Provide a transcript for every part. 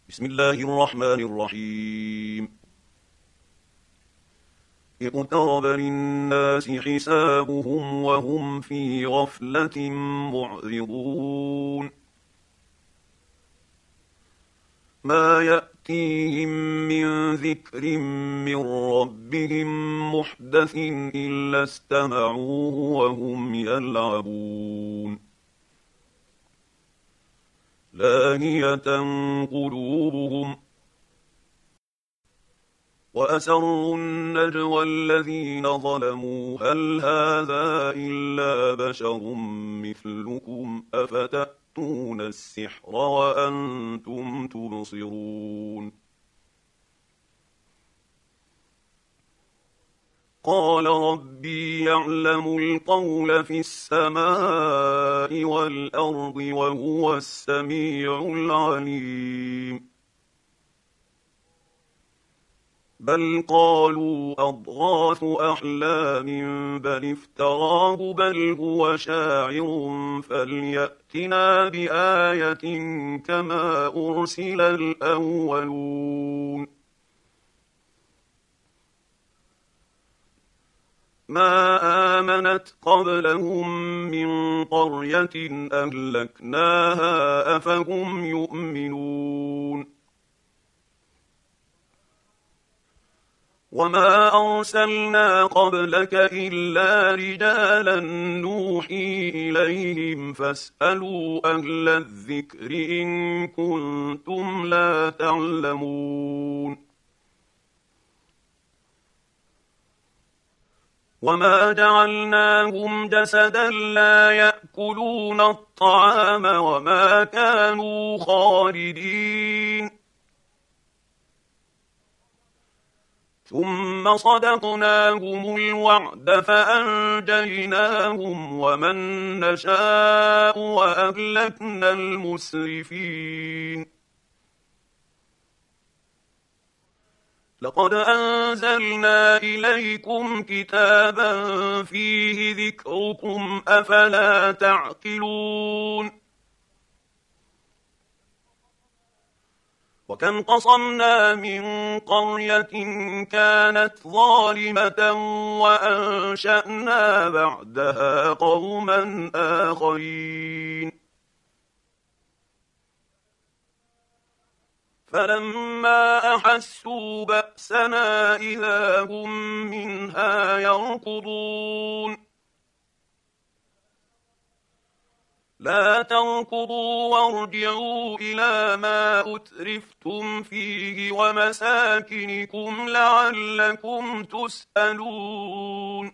بسم الله الرحمن الرحيم. اقترب للناس حسابهم وهم في غفلة معرضون. ما يأتيهم من ذكر من ربهم محدث إلا استمعوه وهم يلعبون. لاهية قلوبهم وأسروا النجوى الذين ظلموا هل هذا إلا بشر مثلكم أفتأتون السحر وأنتم تبصرون. قال ربي يعلم القول في السماء والأرض وهو السميع العليم. بل قالوا أضغاث أحلام بل افتراه بل هو شاعر فليأتنا بآية كما أرسل الأولون. ما آمنت قبلهم من قرية أهلكناها أفهم يؤمنون. وما أرسلنا قبلك إلا رجالا نوحي إليهم فاسألوا أهل الذكر إن كنتم لا تعلمون. وما جعلناهم جسدا لا يأكلون الطعام وما كانوا خالدين. ثم صدقناهم الوعد فأنجيناهم ومن نشاء وأهلكنا المسرفين. لقد أنزلنا إليكم كتابا فيه ذكركم أفلا تعقلون. وكم قصمنا من قرية كانت ظالمة وأنشأنا بعدها قوما آخرين. فلما أحسوا بأسنا إذا هم منها يركضون. لا تركضوا وارجعوا إلى ما أترفتم فيه ومساكنكم لعلكم تسألون.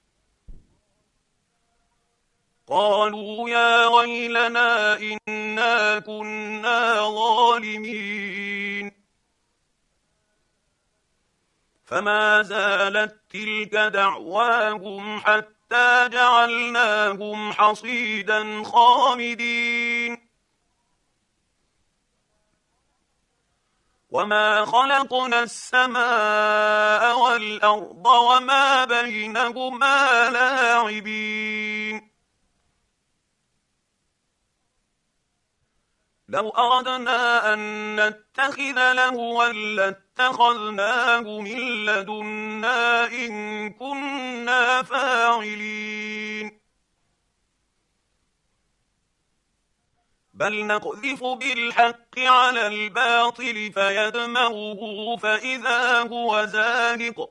قالوا يا ويلنا إنا كنا ظالمين. فما زالت تلك دعواهم حتى جعلناهم حصيدا خامدين. وما خلقنا السماء والأرض وما بينهما لاعبين. لو أردنا أن نتخذ لهوا لاتخذناه من لدنا إن كنا فاعلين. بل نقذف بالحق على الباطل فيدمغه فإذا هو زاهق.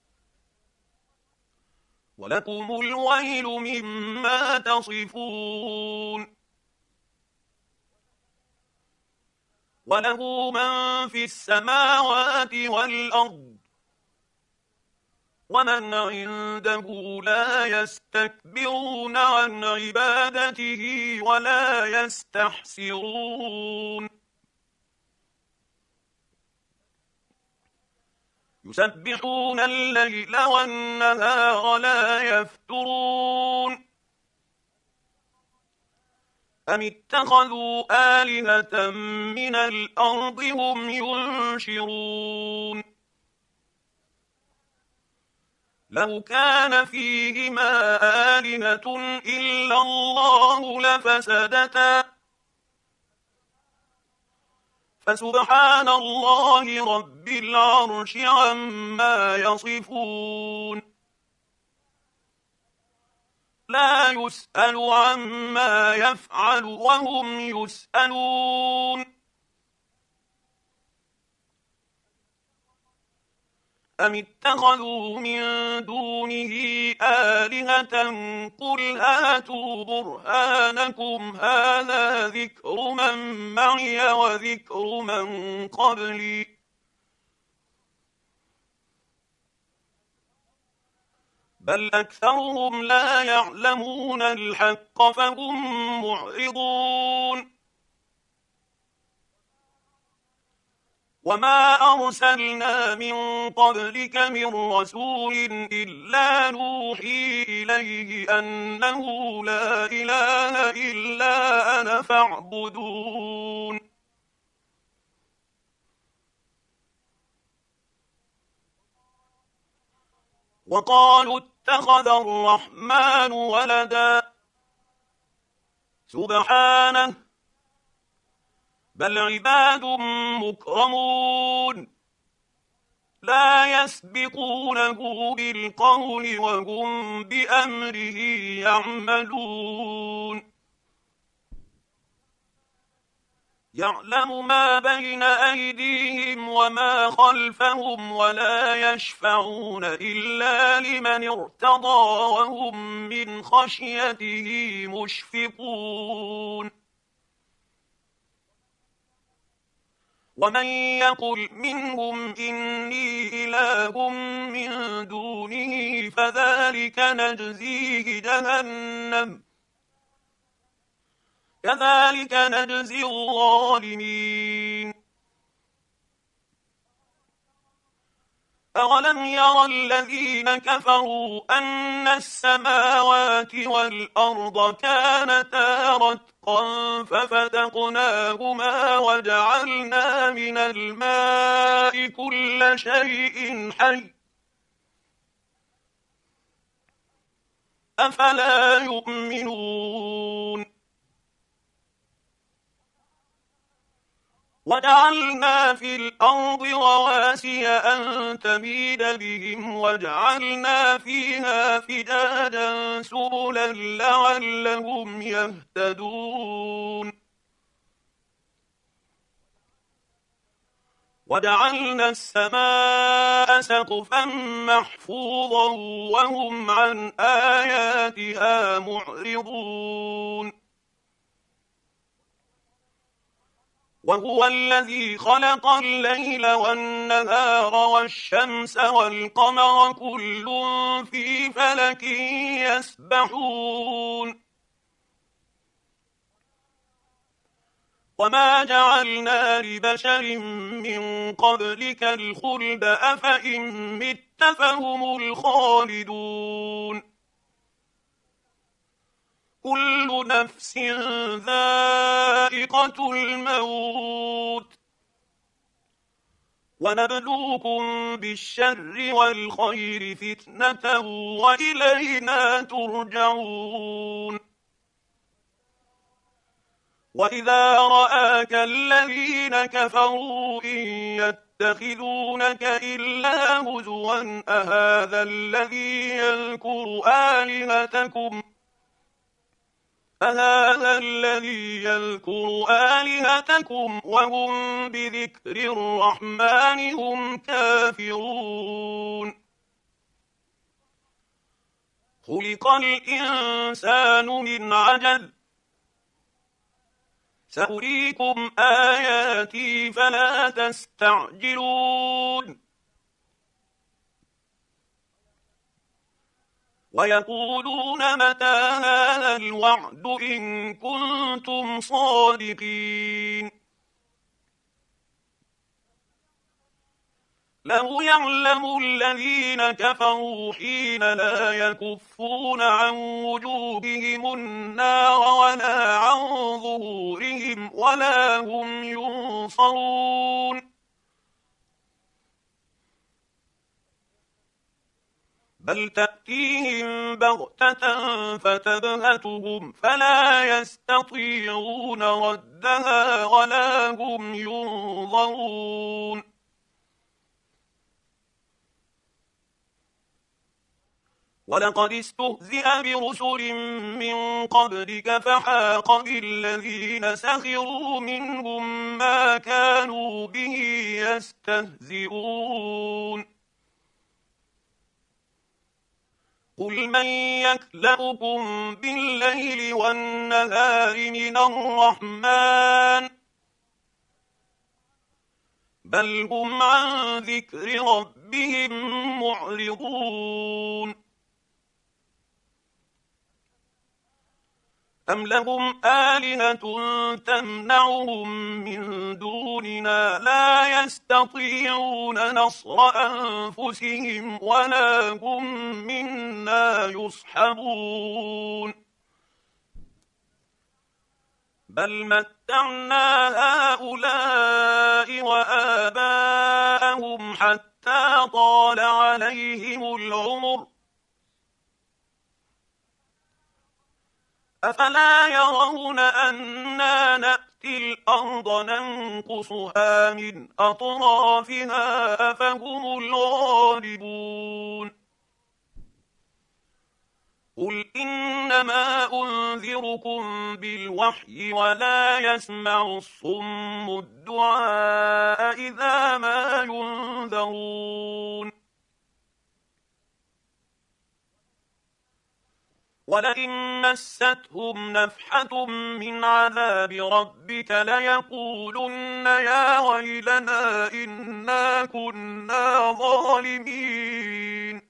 ولكم الويل مما تصفون. وله من في السماوات والأرض ومن عنده لا يستكبرون عن عبادته ولا يستحسرون. يسبحون الليل والنهار لا يفترون. أم اتخذوا آلهة من الأرض هم ينشرون. لو كان فيهما آلهة إلا الله لفسدتا فسبحان الله رب العرش عما يصفون لا يسأل عما يفعل وهم يسألون أم اتخذوا من دونه آلهة قل هاتوا برهانكم هذا ذكر من معي وذكر من قبلي بل أكثرهم لا يعلمون الحق فهم معرضون وما أرسلنا من قبلك من رسول إلا نوحي إليه أنه لا إله إلا أنا فاعبدون وقالوا اتخذ الرحمن ولدا سبحانه بل عباد مكرمون لا يسبقونه بالقول وهم بأمره يعملون يعلم ما بين أيديهم وما خلفهم ولا يشفعون إلا لمن ارتضى وهم من خشيته مشفقون ومن يقل منهم إني إله من دونه فذلك نجزيه جهنم كذلك نجزي الظالمين أولم ير الذين كفروا أن السماوات والأرض كانتا رتقا ففتقناهما وجعلنا من الماء كل شيء حي أفلا يؤمنون وجعلنا في الأرض رواسي أن تميد بهم وجعلنا فيها فجاجا سبلا لعلهم يهتدون وجعلنا السماء سقفا محفوظا وهم عن آياتها معرضون وهو الذي خلق الليل والنهار والشمس والقمر كل في فلك يسبحون وما جعلنا لبشر من قبلك الخلد أفإن مت فهم الخالدون كل نفس ذائقة الموت ونبلوكم بالشر والخير فتنة وإلينا ترجعون وإذا رآك الذين كفروا إن يتخذونك إلا هزوا أهذا الذي يذكر آلهتكم وهم بذكر الرحمن هم كافرون خلق الإنسان من عجل سأريكم آياتي فلا تستعجلون ويقولون متى هذا الوعد إن كنتم صادقين لو يعلم الذين كفروا حين لا يكفون عن وجوههم النار ولا عن ظهورهم ولا هم ينصرون بل تأتيهم بغتة فتبهتهم فلا يستطيعون ردها ولا هم ينظرون ولقد استهزئ برسل من قبلك فحاق بالذين سخروا منهم ما كانوا به يستهزئون قل من يكلؤكم بالليل والنهار من الرحمن بل هم عن ذكر ربهم معرضون أم لهم آلهة تمنعهم من دوننا لا يستطيعون نصر أنفسهم ولا هم منا يصحبون بل متعنا هؤلاء وآباءهم حتى طال عليهم العمر أفلا يرون أنا نأتي الأرض ننقصها من أطرافها أفهم الغالبون قل إنما أنذركم بالوحي ولا يسمع الصم الدعاء إذا ما ينذرون ولئن مستهم نفحة من عذاب ربك ليقولن يا ويلنا إنا كنا ظالمين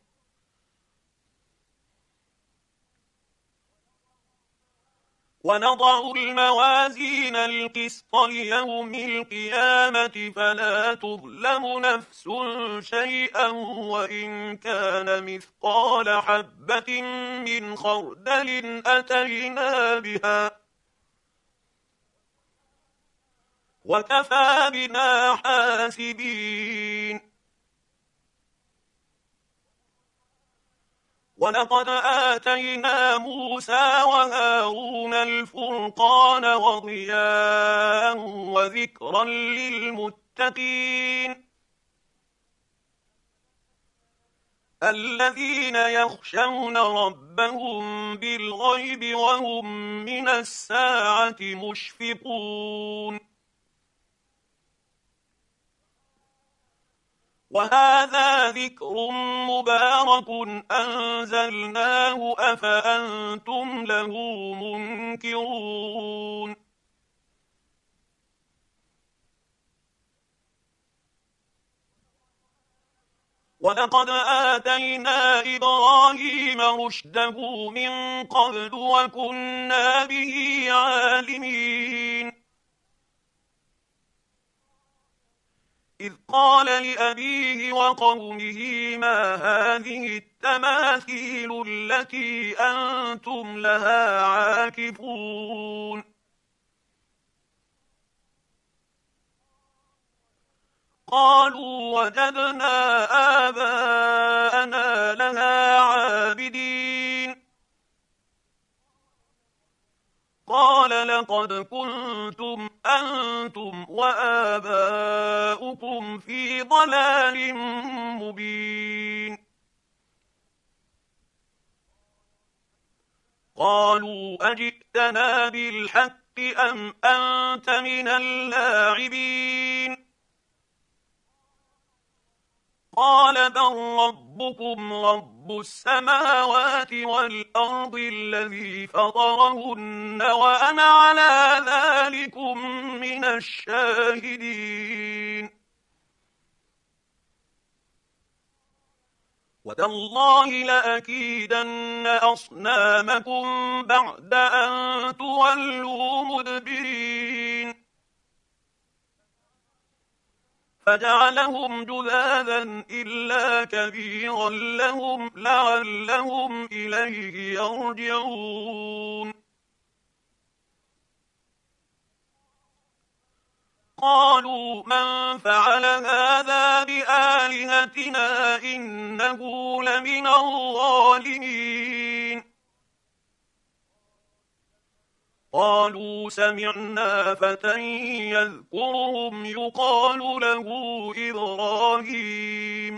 ونضع الموازين القسط ليوم القيامة فلا تظلم نفس شيئا وإن كان مثقال حبة من خردل أتينا بها وكفى بنا حاسبين ولقد آتينا موسى وهارون الفرقان وضياء وذكرا للمتقين الذين يخشون ربهم بالغيب وهم من الساعة مشفقون وهذا ذكر مبارك أنزلناه أفأنتم له منكرون ولقد آتينا إبراهيم رشده من قبل وكنا به عالمين إذ قال لأبيه وقومه ما هذه التماثيل التي أنتم لها عاكفون قالوا وجدنا آباءنا لها عابدين قال لقد كنتم أنتم وآباؤكم في ضلال مبين قالوا أجئتنا بالحق أم أنت من اللاعبين قال بل ربكم رب السماوات والأرض الذي فطرهن وأنا على ذلكم من الشاهدين وتالله لأكيدن أصنامكم بعد أن تولوا مدبرين فجعلهم جذاذا إلا كبيرا لهم لعلهم إليه يرجعون قالوا من فعل هذا بآلهتنا إنه لمن الظالمين. قالوا سمعنا فتى يذكرهم يقال له إبراهيم.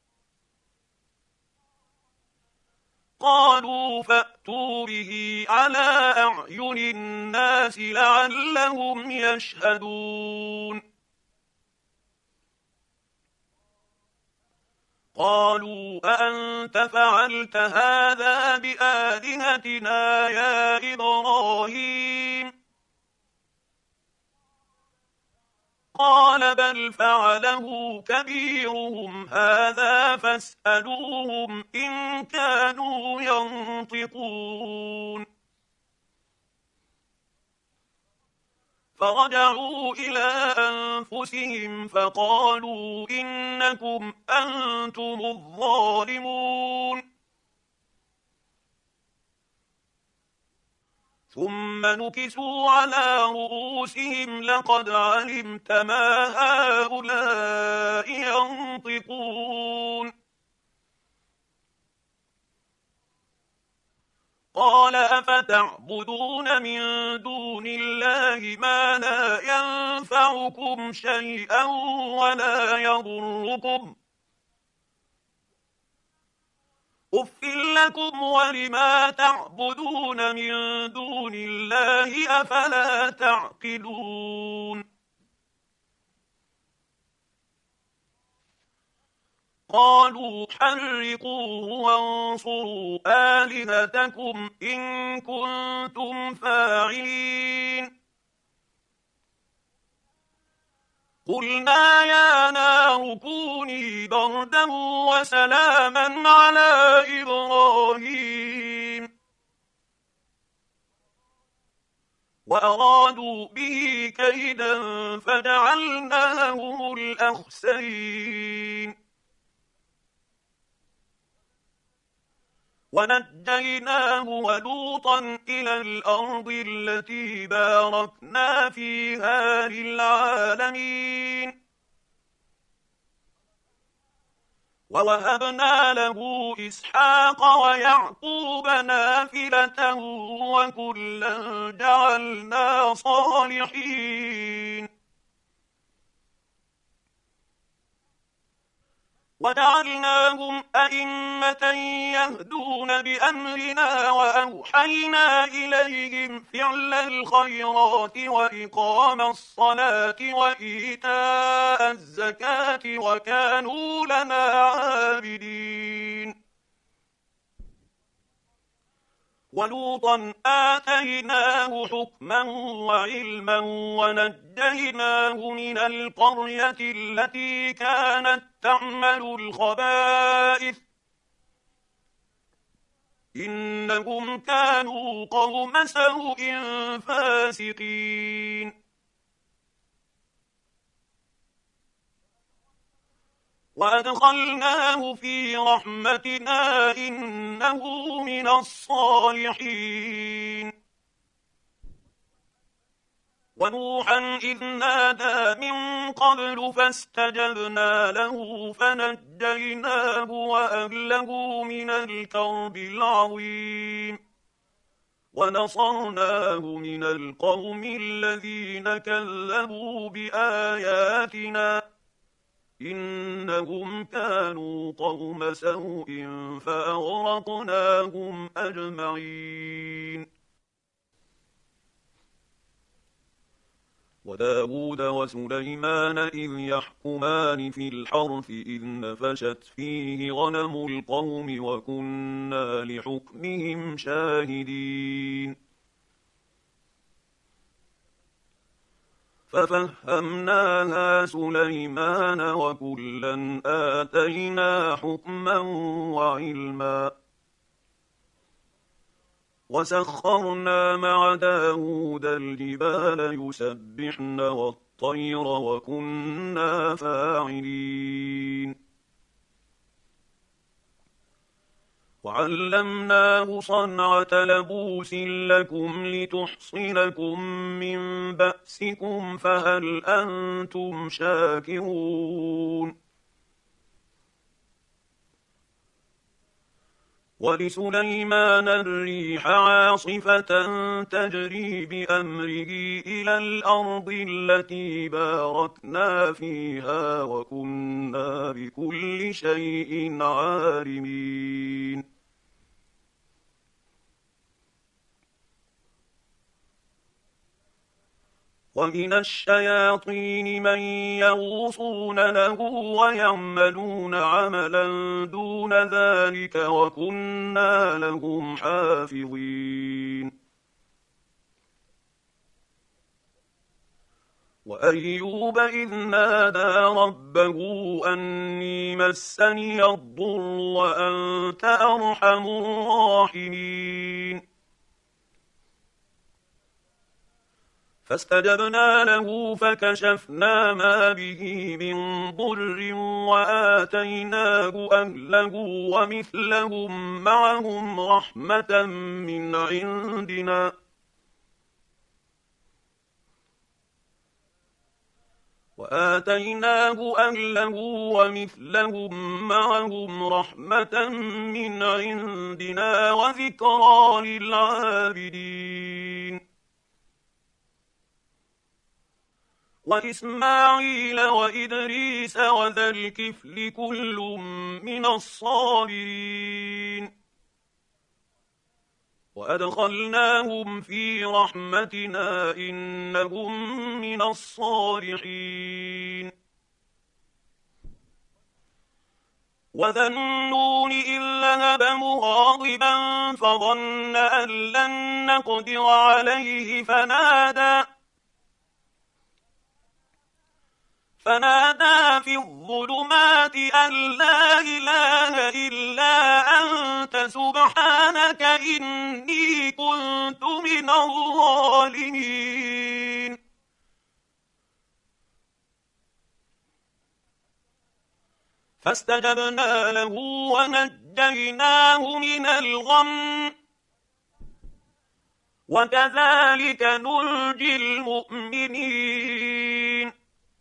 قالوا فأتوا به على أعين الناس لعلهم يشهدون. قالوا أأنت فعلت هذا بآلهتنا يا إبراهيم؟ قال بل فعله كبيرهم هذا فاسألوهم إن كانوا ينطقون. فرجعوا إلى أنفسهم فقالوا إنكم أنتم الظالمون. ثم نكسوا على رؤوسهم لقد علمت ما هؤلاء ينطقون. قال أفتعبدون من دون الله ما لا ينفعكم شيئا ولا يضركم؟ أف لكم ولما تعبدون من دون الله أفلا تعقلون. قالوا حرقوه وانصروا آلهتكم إن كنتم فاعلين. قلنا يا نار كوني بردا وسلاما على إبراهيم. وأرادوا به كيدا فجعلناهم الأخسرين. ونجيناه ولوطا إلى الأرض التي باركنا فيها للعالمين. ووهبنا له إسحاق ويعقوب نافلة وكلا جعلنا صالحين. وجعلناهم أئمة يهدون بأمرنا وأوحينا إليهم فعل الخيرات وإقام الصلاة وإيتاء الزكاة وكانوا لنا عابدين. ولوطا آتيناه حكما وعلما ونجيناه من القرية التي كانت تعمل الخبائث إنهم كانوا قوم سوء فاسقين. وأدخلناه في رحمتنا إنه من الصالحين. ونوحا إذ نادى من قبل فاستجبنا له فنجيناه وأهله من الكرب العظيم. ونصرناه من القوم الذين كذبوا بآياتنا إنهم كانوا قوم سوء فأغرقناهم أجمعين. وداود وسليمان إذ يحكمان في الحرث إذ نفشت فيه غنم القوم وكنا لحكمهم شاهدين. ففهمناها سليمان وكلا آتينا حكما وعلما. وسخرنا مع داود الجبال يسبحن والطير وكنا فاعلين. وعلمناه صنعة لبوس لكم لتحصنكم من بأسكم فهل أنتم شاكرون. ولسليمان الريح عاصفة تجري بأمره إلى الأرض التي باركنا فيها وكنا بكل شيء عالمين. ومن الشياطين من يغوصون له ويعملون عملا دون ذلك وكنا لهم حافظين. وأيوب إذ نادى ربه أني مسني الضر وأنت أرحم الراحمين. فاستجبنا له فكشفنا ما به من ضر وآتيناه أهله ومثلهم معهم رحمة من عندنا وذكرى للعابدين. وإسماعيل وإدريس وذا الكفل كل من الصابرين وأدخلناهم في رحمتنا إنهم من الصالحين. وذا النون إذ ذهب مغاضبا فظن أن لن نقدر عليه فنادى في الظلمات أن لا إله إلا أنت سبحانك إني كنت من الظالمين. فاستجبنا له ونجيناه من الغم وكذلك ننجي المؤمنين.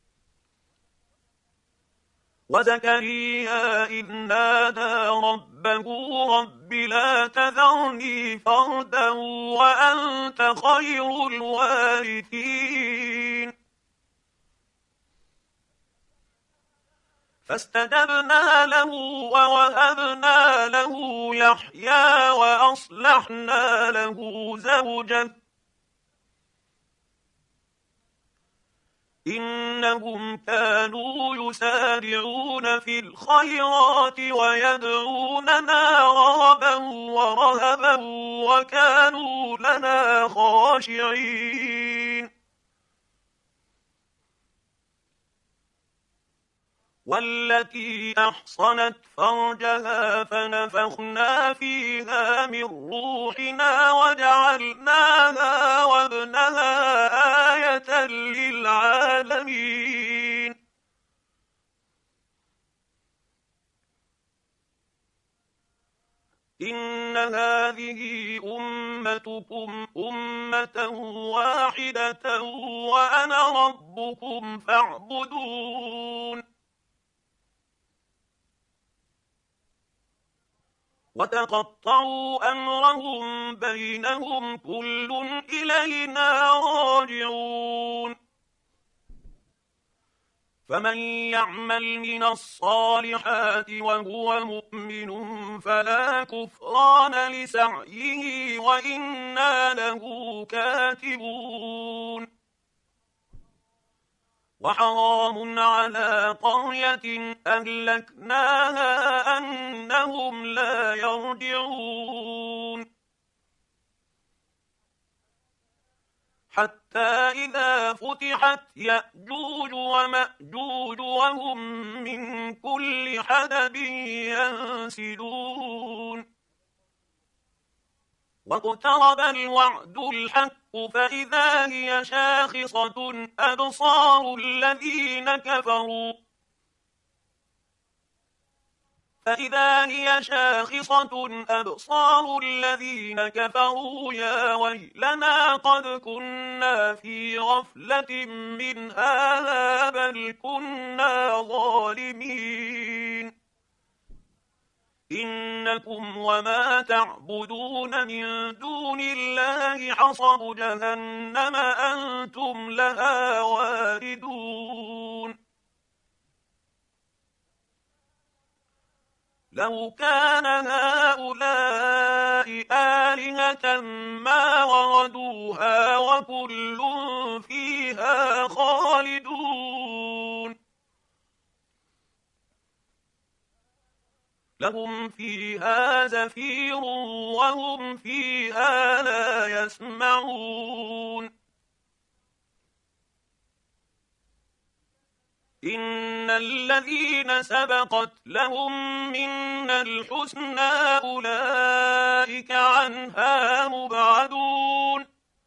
وزكريا إذ نادى ربه رب لا تذرني فردا وأنت خير الوارثين. فاستجبنا له ووهبنا له يحيى وأصلحنا له زوجه إنهم كانوا يسارعون في الخيرات ويدعوننا رغبا ورهبا وكانوا لنا خاشعين. والتي أحصنت فرجها فنفخنا فيها من روحنا وجعلناها وابنها آية للعالمين. إن هذه أمتكم أمة واحدة وأنا ربكم فاعبدون. وتقطعوا أمرهم بينهم كل إلينا راجعون. فمن يعمل من الصالحات وهو مؤمن فلا كفران لسعيه وإنا له كاتبون. وحرام على قرية أهلكناها أنهم لا يرجعون. حتى إذا فتحت يأجوج ومأجوج وهم من كل حدب ينسلون. واقترب الوعد الحق فإذا هي شاخصة أبصار الذين كفروا فإذا هي شاخصة أبصار الذين كفروا يا ويلنا قد كنا في غفلة من هذا بل كنا ظالمين إنكم وما تعبدون من دون الله حصب جهنم أنتم لها واردون لو كان هؤلاء آلهة ما وردوها وكل فيها خالدون لهم فيها زفير وهم فيها لا يسمعون إن الذين سبقت لهم منا الحسنى أولئك عنها مبعدون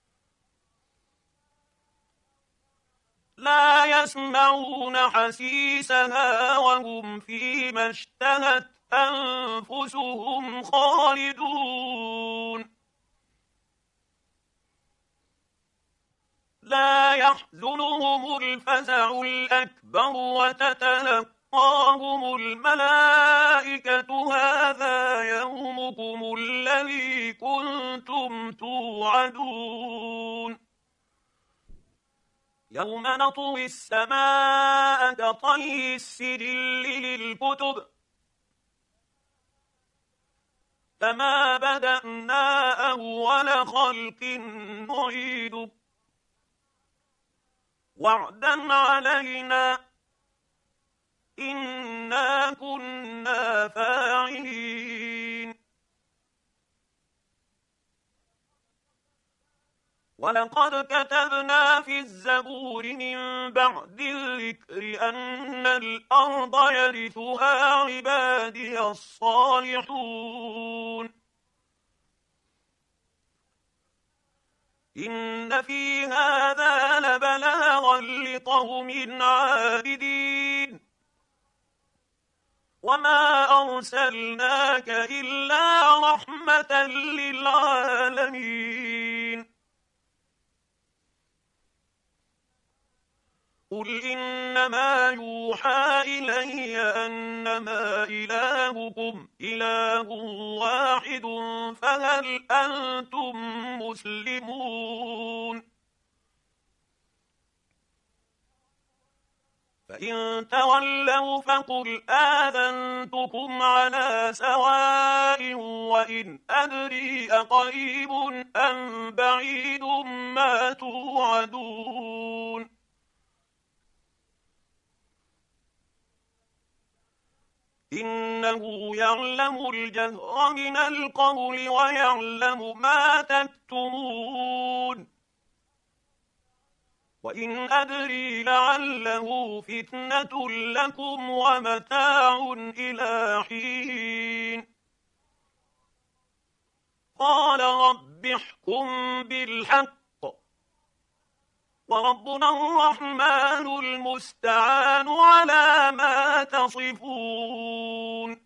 لا يسمعون حسيسها وهم فيما اشتهت أنفسهم خالدون لا يحزنهم الفزع الأكبر وتتلقاهم الملائكة هذا يومكم الذي كنتم توعدون يوم نطوي السماء كطي السجل للكتب كما بدأنا أول خلق نعيده وعدا علينا إنا كنا فاعلين ولقد كتبنا في الزبور من بعد الذكر أن الأرض يرثها عبادي الصالحون إن في هذا لبلاغا لقوم عابدين وما أرسلناك إلا رحمة للعالمين قل إنما يوحى إلي أنما إلهكم إله واحد فهل أنتم مسلمون فإن تولوا فقل آذنتكم على سواء وإن أدري أقريب أم بعيد ما توعدون إنه يعلم الجهر من القول ويعلم ما تكتمون وإن أدري لعله فتنة لكم ومتاع إلى حين قال رب احكم بالحق وربنا الرحمن المستعان على ما تصفون